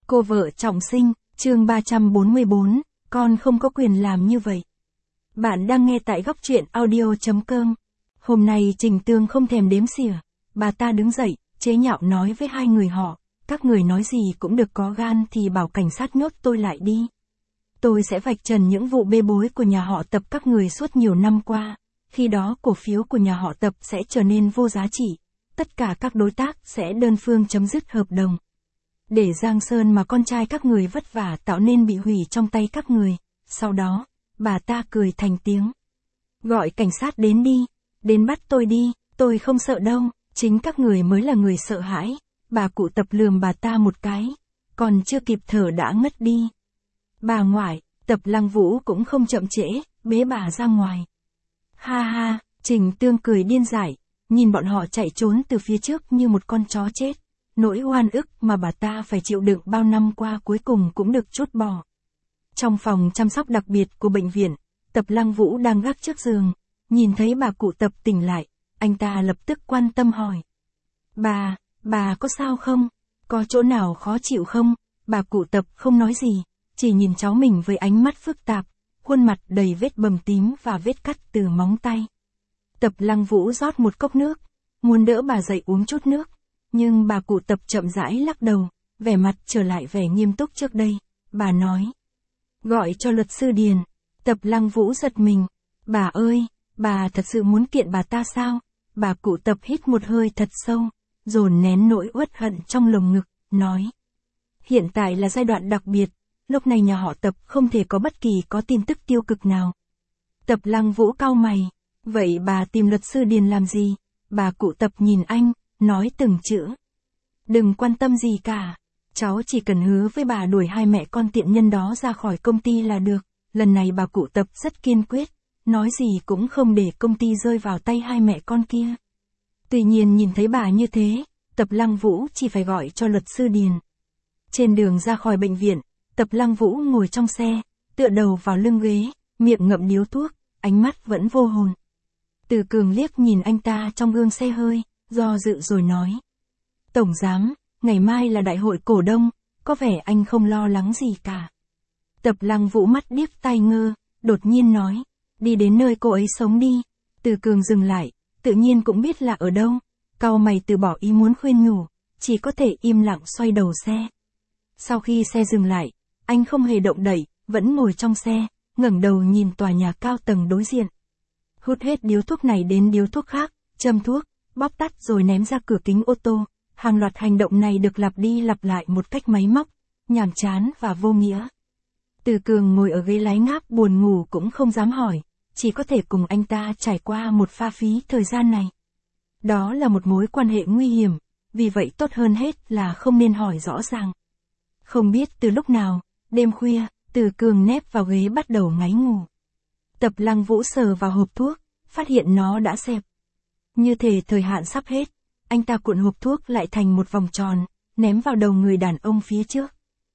Cô vợ trọng sinh, chương 344, con không có quyền làm như vậy. Bạn đang nghe tại góc truyện audio.com. Hôm nay Trình Tương không thèm đếm xỉa. Bà ta đứng dậy, chế nhạo nói với hai người họ, các người nói gì cũng được, có gan thì bảo cảnh sát nhốt tôi lại đi. Tôi sẽ vạch trần những vụ bê bối của nhà họ Tập các người suốt nhiều năm qua. Khi đó cổ phiếu của nhà họ Tập sẽ trở nên vô giá trị. Tất cả các đối tác sẽ đơn phương chấm dứt hợp đồng. Để Giang Sơn mà con trai các người vất vả tạo nên bị hủy trong tay các người. Sau đó, bà ta cười thành tiếng. Gọi cảnh sát đến đi, đến bắt tôi đi, tôi không sợ đâu, chính các người mới là người sợ hãi. Bà cụ Tập lườm bà ta một cái, còn chưa kịp thở đã ngất đi. Bà ngoại, Tập Lăng Vũ cũng không chậm trễ, bế bà ra ngoài. Ha ha, Trình Tương cười điên dại, nhìn bọn họ chạy trốn từ phía trước như một con chó chết. Nỗi oan ức mà bà ta phải chịu đựng bao năm qua cuối cùng cũng được trút bỏ. Trong phòng chăm sóc đặc biệt của bệnh viện, Tập Lăng Vũ đang gác trước giường, nhìn thấy bà cụ Tập tỉnh lại, anh ta lập tức quan tâm hỏi. Bà có sao không? Có chỗ nào khó chịu không? Bà cụ Tập không nói gì, chỉ nhìn cháu mình với ánh mắt phức tạp, khuôn mặt đầy vết bầm tím và vết cắt từ móng tay. Tập Lăng Vũ rót một cốc nước, muốn đỡ bà dậy uống chút nước. Nhưng bà cụ Tập chậm rãi lắc đầu, vẻ mặt trở lại vẻ nghiêm túc trước đây. Bà nói. Gọi cho luật sư Điền. Tập Lăng Vũ giật mình. Bà ơi, bà thật sự muốn kiện bà ta sao? Bà cụ Tập hít một hơi thật sâu, dồn nén nỗi uất hận trong lồng ngực, nói. Hiện tại là giai đoạn đặc biệt, lúc này nhà họ Tập không thể có bất kỳ có tin tức tiêu cực nào. Tập Lăng Vũ cau mày. Vậy bà tìm luật sư Điền làm gì? Bà cụ Tập nhìn anh, nói từng chữ. Đừng quan tâm gì cả. Cháu chỉ cần hứa với bà đuổi hai mẹ con tiện nhân đó ra khỏi công ty là được. Lần này bà cụ Tập rất kiên quyết, nói gì cũng không để công ty rơi vào tay hai mẹ con kia. Tuy nhiên nhìn thấy bà như thế, Tập Lăng Vũ chỉ phải gọi cho luật sư Điền. Trên đường ra khỏi bệnh viện, Tập Lăng Vũ ngồi trong xe, tựa đầu vào lưng ghế, miệng ngậm điếu thuốc, ánh mắt vẫn vô hồn. Từ Cường liếc nhìn anh ta trong gương xe hơi, do dự rồi nói. Tổng giám, ngày mai là đại hội cổ đông, có vẻ anh không lo lắng gì cả. Tập Lăng Vũ mắt điếc tai ngơ, đột nhiên nói. Đi đến nơi cô ấy sống đi. Từ Cường dừng lại, tự nhiên cũng biết là ở đâu. Cau mày từ bỏ ý muốn khuyên nhủ, chỉ có thể im lặng xoay đầu xe. Sau khi xe dừng lại, anh không hề động đậy, vẫn ngồi trong xe, ngẩng đầu nhìn tòa nhà cao tầng đối diện. Hút hết điếu thuốc này đến điếu thuốc khác, châm thuốc, bóp tắt rồi ném ra cửa kính ô tô. Hàng loạt hành động này được lặp đi lặp lại một cách máy móc, nhàm chán và vô nghĩa. Từ Cường ngồi ở ghế lái ngáp buồn ngủ cũng không dám hỏi, chỉ có thể cùng anh ta trải qua một pha phí thời gian này. Đó là một mối quan hệ nguy hiểm, vì vậy tốt hơn hết là không nên hỏi rõ ràng. Không biết từ lúc nào, đêm khuya, Từ Cường nép vào ghế bắt đầu ngáy ngủ. Tập Lăng Vũ sờ vào hộp thuốc, phát hiện nó đã xẹp. Như thể thời hạn sắp hết, anh ta cuộn hộp thuốc lại thành một vòng tròn, ném vào đầu người đàn ông phía trước.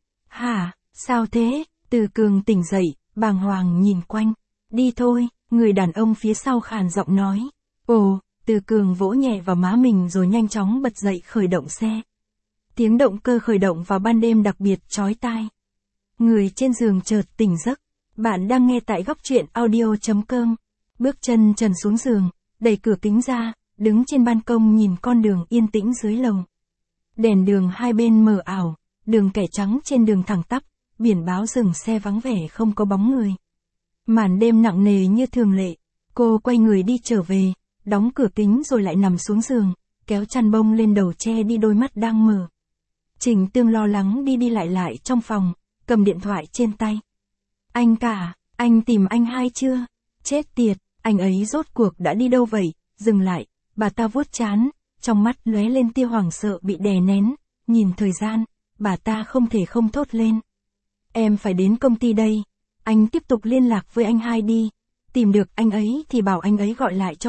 Hả, sao thế? Từ Cường tỉnh dậy, bàng hoàng nhìn quanh. Đi thôi, người đàn ông phía sau khàn giọng nói. Ồ, Từ Cường vỗ nhẹ vào má mình rồi nhanh chóng bật dậy khởi động xe. Tiếng động cơ khởi động vào ban đêm đặc biệt chói tai. Người trên giường chợt tỉnh giấc. Bạn đang nghe tại góc truyện audio.com. Bước chân trần xuống giường, đẩy cửa kính ra, đứng trên ban công nhìn con đường yên tĩnh dưới lầu. Đèn đường hai bên mờ ảo, đường kẻ trắng trên đường thẳng tắp, biển báo dừng xe vắng vẻ không có bóng người. Màn đêm nặng nề như thường lệ, cô quay người đi trở về, đóng cửa kính rồi lại nằm xuống giường, kéo chăn bông lên đầu che đi đôi mắt đang mở. Trình Tương lo lắng đi đi lại trong phòng, cầm điện thoại trên tay. Anh cả, anh tìm anh hai chưa? Chết tiệt, anh ấy rốt cuộc đã đi đâu vậy? Dừng lại, bà ta vuốt trán, trong mắt lóe lên tia hoảng sợ bị đè nén, nhìn thời gian, bà ta không thể không thốt lên. Em phải đến công ty đây, anh tiếp tục liên lạc với anh hai đi, tìm được anh ấy thì bảo anh ấy gọi lại cho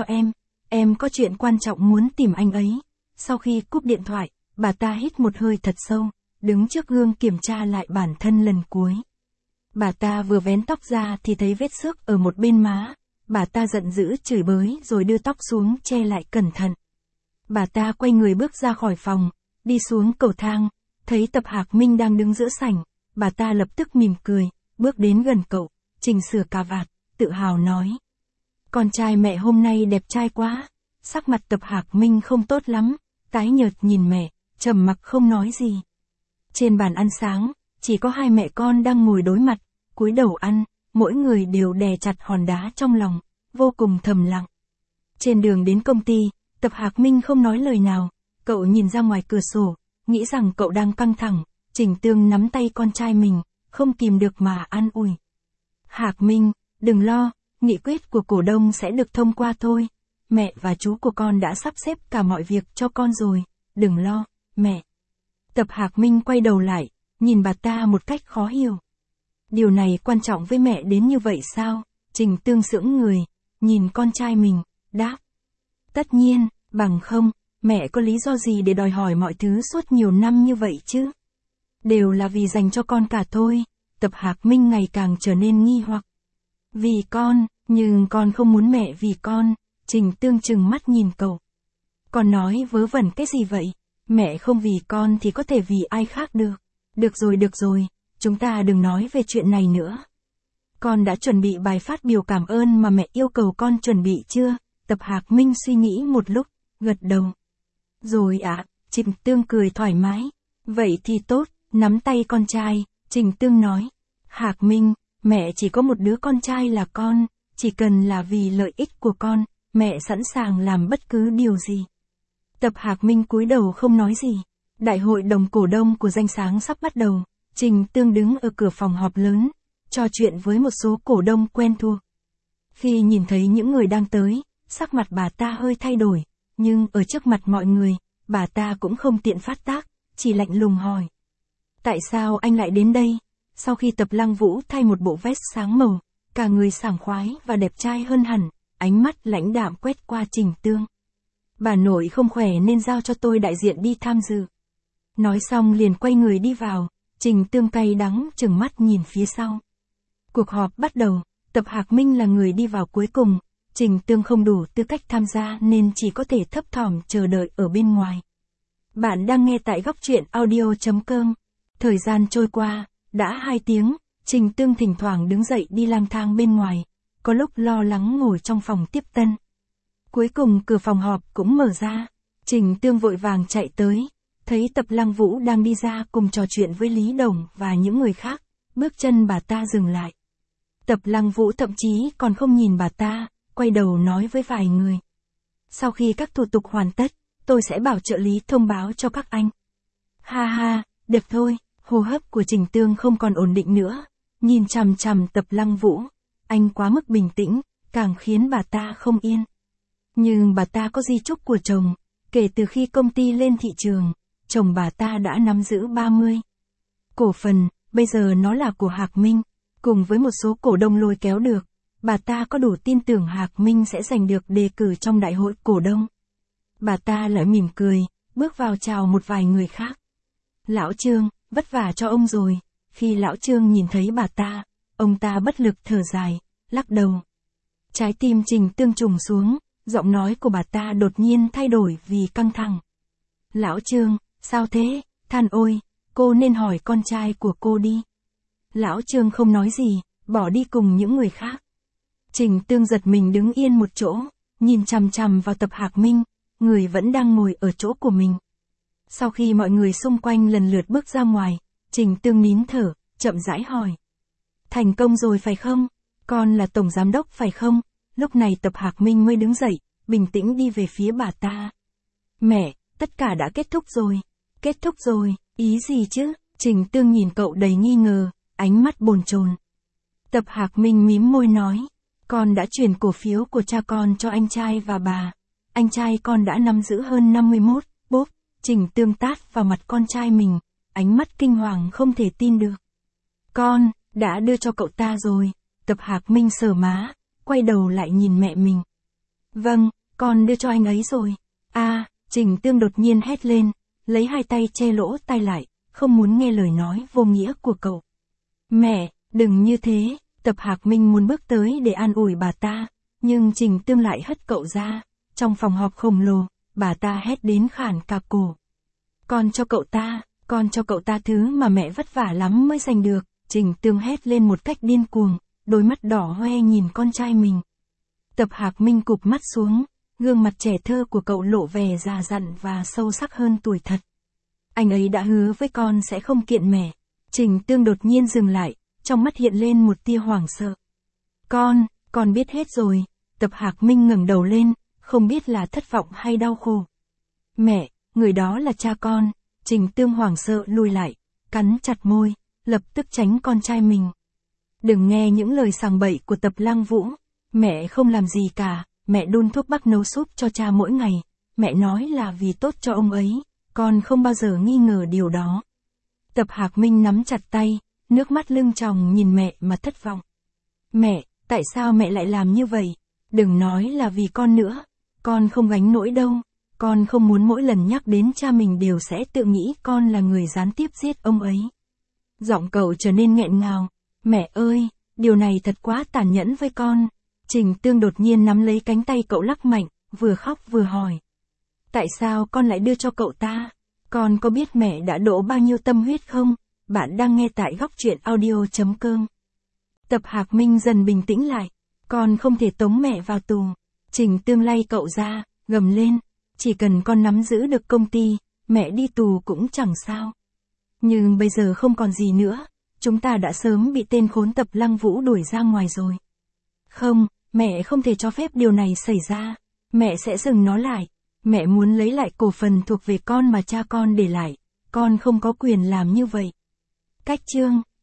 em có chuyện quan trọng muốn tìm anh ấy. Sau khi cúp điện thoại, bà ta hít một hơi thật sâu, đứng trước gương kiểm tra lại bản thân lần cuối. Bà ta vừa vén tóc ra thì thấy vết xước ở một bên má, bà ta giận dữ chửi bới rồi đưa tóc xuống che lại cẩn thận. Bà ta quay người bước ra khỏi phòng, đi xuống cầu thang, Thấy Tập Hạc Minh đang đứng giữa sảnh, bà ta lập tức mỉm cười, bước đến gần cậu, chỉnh sửa cà vạt, tự hào nói. Con trai mẹ hôm nay đẹp trai quá. Sắc mặt Tập Hạc Minh không tốt lắm, tái nhợt nhìn mẹ, trầm mặc không nói gì. Trên bàn ăn sáng, chỉ có hai mẹ con đang ngồi đối mặt, cúi đầu ăn, mỗi người đều đè chặt hòn đá trong lòng, vô cùng thầm lặng. Trên đường đến công ty, Tập Hạc Minh không nói lời nào, cậu nhìn ra ngoài cửa sổ, nghĩ rằng cậu đang căng thẳng, Trình Tương nắm tay con trai mình, không kìm được mà an ủi. Hạc Minh, đừng lo, nghị quyết của cổ đông sẽ được thông qua thôi. Mẹ và chú của con đã sắp xếp cả mọi việc cho con rồi, đừng lo, mẹ. Tập Hạc Minh quay đầu lại, nhìn bà ta một cách khó hiểu. Điều này quan trọng với mẹ đến như vậy sao? Trình Tương sững người, nhìn con trai mình, đáp. Tất nhiên, bằng không, mẹ có lý do gì để đòi hỏi mọi thứ suốt nhiều năm như vậy chứ? Đều là vì dành cho con cả thôi. Tập Hạc Minh ngày càng trở nên nghi hoặc. Vì con, nhưng con không muốn mẹ vì con. Trình Tương trừng mắt nhìn cậu. Con nói vớ vẩn cái gì vậy? Mẹ không vì con thì có thể vì ai khác được. Được rồi, chúng ta đừng nói về chuyện này nữa. Con đã chuẩn bị bài phát biểu cảm ơn mà mẹ yêu cầu con chuẩn bị chưa? Tập Hạc Minh suy nghĩ một lúc, gật đầu. Rồi ạ, Trình Tương cười thoải mái. Vậy thì tốt, nắm tay con trai, Trình Tương nói. Hạc Minh, mẹ chỉ có một đứa con trai là con, chỉ cần là vì lợi ích của con, mẹ sẵn sàng làm bất cứ điều gì. Tập Hạc Minh cúi đầu không nói gì. Đại hội đồng cổ đông của Danh Sáng sắp bắt đầu, Trình Tương đứng ở cửa phòng họp lớn, trò chuyện với một số cổ đông quen thuộc. Khi nhìn thấy những người đang tới, sắc mặt bà ta hơi thay đổi, nhưng ở trước mặt mọi người, bà ta cũng không tiện phát tác, chỉ lạnh lùng hỏi. Tại sao anh lại đến đây? Sau khi Tập Lăng Vũ thay một bộ vest sáng màu, cả người sảng khoái và đẹp trai hơn hẳn, ánh mắt lãnh đạm quét qua Trình Tương. Bà nội không khỏe nên giao cho tôi đại diện đi tham dự. Nói xong liền quay người đi vào, Trình Tương cay đắng trừng mắt nhìn phía sau. Cuộc họp bắt đầu, Tập Hạc Minh là người đi vào cuối cùng, Trình Tương không đủ tư cách tham gia nên chỉ có thể thấp thỏm chờ đợi ở bên ngoài. Bạn đang nghe tại góc truyện audio.com. Thời gian trôi qua, đã 2 tiếng, Trình Tương thỉnh thoảng đứng dậy đi lang thang bên ngoài, có lúc lo lắng ngồi trong phòng tiếp tân. Cuối cùng cửa phòng họp cũng mở ra, Trình Tương vội vàng chạy tới, thấy Tập Lăng Vũ đang đi ra cùng trò chuyện với Lý Đồng và những người khác, bước chân bà ta dừng lại. Tập Lăng Vũ thậm chí còn không nhìn bà ta, quay đầu nói với vài người. Sau khi các thủ tục hoàn tất, tôi sẽ bảo trợ lý thông báo cho các anh. Ha ha, được thôi, hô hấp của Trình Tương không còn ổn định nữa, nhìn chằm chằm Tập Lăng Vũ, anh quá mức bình tĩnh, càng khiến bà ta không yên. Nhưng bà ta có di chúc của chồng, kể từ khi công ty lên thị trường, chồng bà ta đã nắm giữ 30 cổ phần, bây giờ nó là của Hạc Minh, cùng với một số cổ đông lôi kéo được, bà ta có đủ tin tưởng Hạc Minh sẽ giành được đề cử trong đại hội cổ đông. Bà ta lại mỉm cười, bước vào chào một vài người khác. Lão Trương, vất vả cho ông rồi. Khi Lão Trương nhìn thấy bà ta, ông ta bất lực thở dài, lắc đầu. Trái tim Trình Tương trùng xuống, giọng nói của bà ta đột nhiên thay đổi vì căng thẳng. Lão Trương, sao thế? Than ôi, cô nên hỏi con trai của cô đi. Lão Trương không nói gì, bỏ đi cùng những người khác. Trình Tương giật mình đứng yên một chỗ, nhìn chằm chằm vào Tập Hạc Minh, người vẫn đang ngồi ở chỗ của mình. Sau khi mọi người xung quanh lần lượt bước ra ngoài, Trình Tương nín thở, chậm rãi hỏi. Thành công rồi phải không? Con là tổng giám đốc phải không? Lúc này Tập Hạc Minh mới đứng dậy, bình tĩnh đi về phía bà ta. Mẹ, tất cả đã kết thúc rồi. Kết thúc rồi, ý gì chứ? Trình Tương nhìn cậu đầy nghi ngờ, ánh mắt bồn chồn. Tập Hạc Minh mím môi nói. Con đã chuyển cổ phiếu của cha con cho anh trai và bà. Anh trai con đã nắm giữ hơn 51, bốp. Trình Tương tát vào mặt con trai mình, ánh mắt kinh hoàng không thể tin được. Con, đã đưa cho cậu ta rồi. Tập Hạc Minh sờ má, quay đầu lại nhìn mẹ mình. Vâng, con đưa cho anh ấy rồi. Trình Tương đột nhiên hét lên, lấy hai tay che lỗ tai lại, không muốn nghe lời nói vô nghĩa của cậu. Mẹ, đừng như thế. Tập Hạc Minh muốn bước tới để an ủi bà ta, nhưng Trình Tương lại hất cậu ra. Trong phòng họp khổng lồ, bà ta hét đến khản cả cổ. Con cho cậu ta, Con cho cậu ta thứ mà mẹ vất vả lắm mới giành được, Trình Tương hét lên một cách điên cuồng, đôi mắt đỏ hoe nhìn con trai mình. Tập Hạc Minh cụp mắt xuống, gương mặt trẻ thơ của cậu lộ vẻ già dặn và sâu sắc hơn tuổi thật. Anh ấy đã hứa với con sẽ không kiện mẹ. Trình Tương đột nhiên dừng lại, trong mắt hiện lên một tia hoảng sợ. Con biết hết rồi. Tập Hạc Minh ngẩng đầu lên, không biết là thất vọng hay đau khổ. Mẹ, người đó là cha con. Trình Tương hoảng sợ lùi lại, cắn chặt môi, lập tức tránh con trai mình. Đừng nghe những lời sằng bậy của Tập Lăng Vũ. Mẹ không làm gì cả, mẹ đun thuốc bắc nấu súp cho cha mỗi ngày. Mẹ nói là vì tốt cho ông ấy, con không bao giờ nghi ngờ điều đó. Tập Hạc Minh nắm chặt tay, nước mắt lưng tròng nhìn mẹ mà thất vọng. Mẹ, tại sao mẹ lại làm như vậy? Đừng nói là vì con nữa, con không gánh nổi đâu. Con không muốn mỗi lần nhắc đến cha mình đều sẽ tự nghĩ con là người gián tiếp giết ông ấy. Giọng cậu trở nên nghẹn ngào. Mẹ ơi, điều này thật quá tàn nhẫn với con. Trình Tương đột nhiên nắm lấy cánh tay cậu lắc mạnh, vừa khóc vừa hỏi. Tại sao con lại đưa cho cậu ta? Con có biết mẹ đã đổ bao nhiêu tâm huyết không? Bạn đang nghe tại Góc Truyện Audio.com. Tập Hạc Minh dần bình tĩnh lại. Con không thể tống mẹ vào tù. Trình Tương lay cậu ra, gầm lên. Chỉ cần con nắm giữ được công ty, mẹ đi tù cũng chẳng sao. Nhưng bây giờ không còn gì nữa, chúng ta đã sớm bị tên khốn Tập Lăng Vũ đuổi ra ngoài rồi. Không, mẹ không thể cho phép điều này xảy ra. Mẹ sẽ dừng nó lại. Mẹ muốn lấy lại cổ phần thuộc về con mà cha con để lại. Con không có quyền làm như vậy. Cách chương